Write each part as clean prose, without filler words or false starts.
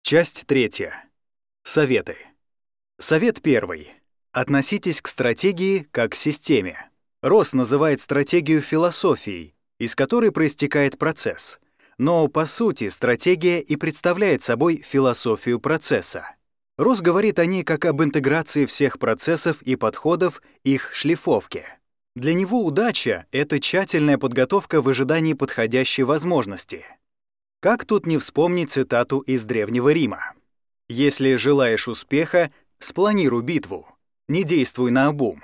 Часть 3. Советы. Совет 1. Относитесь к стратегии как к системе. Росс называет стратегию философией, из которой проистекает процесс. Но, по сути, стратегия и представляет собой философию процесса. Росс говорит о ней как об интеграции всех процессов и подходов, их шлифовке. Для него удача — это тщательная подготовка в ожидании подходящей возможности. Как тут не вспомнить цитату из Древнего Рима? «Если желаешь успеха, спланируй битву, не действуй наобум».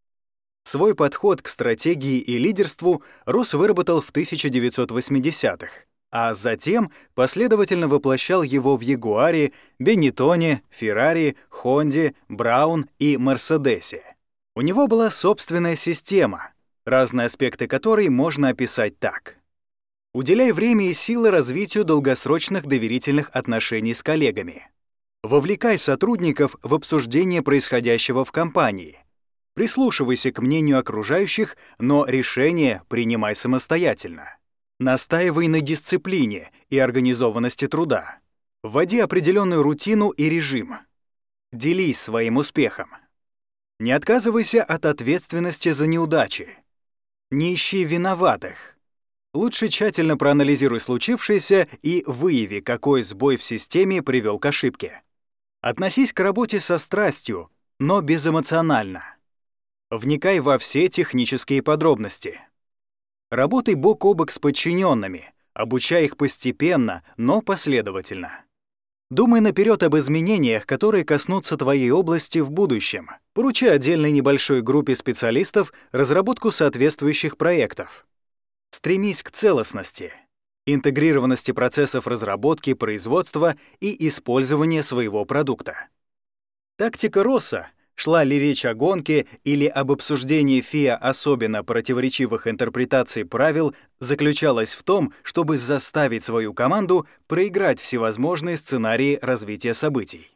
Свой подход к стратегии и лидерству Росс выработал в 1980-х, а затем последовательно воплощал его в Ягуаре, Бенеттоне, Феррари, Хонде, Браун и Мерседесе. У него была собственная система, разные аспекты которой можно описать так. Уделяй время и силы развитию долгосрочных доверительных отношений с коллегами. Вовлекай сотрудников в обсуждение происходящего в компании. Прислушивайся к мнению окружающих, но решения принимай самостоятельно. Настаивай на дисциплине и организованности труда. Вводи определенную рутину и режим. Делись своим успехом. Не отказывайся от ответственности за неудачи. Не ищи виноватых. Лучше тщательно проанализируй случившееся и выяви, какой сбой в системе привел к ошибке. Относись к работе со страстью, но безэмоционально. Вникай во все технические подробности. Работай бок о бок с подчиненными, обучай их постепенно, но последовательно. Думай наперед об изменениях, которые коснутся твоей области в будущем. Поручай отдельной небольшой группе специалистов разработку соответствующих проектов. Стремись к целостности, интегрированности процессов разработки, производства и использования своего продукта. Тактика Росса, шла ли речь о гонке или об обсуждении ФИА особенно противоречивых интерпретаций правил, заключалась в том, чтобы заставить свою команду проиграть всевозможные сценарии развития событий.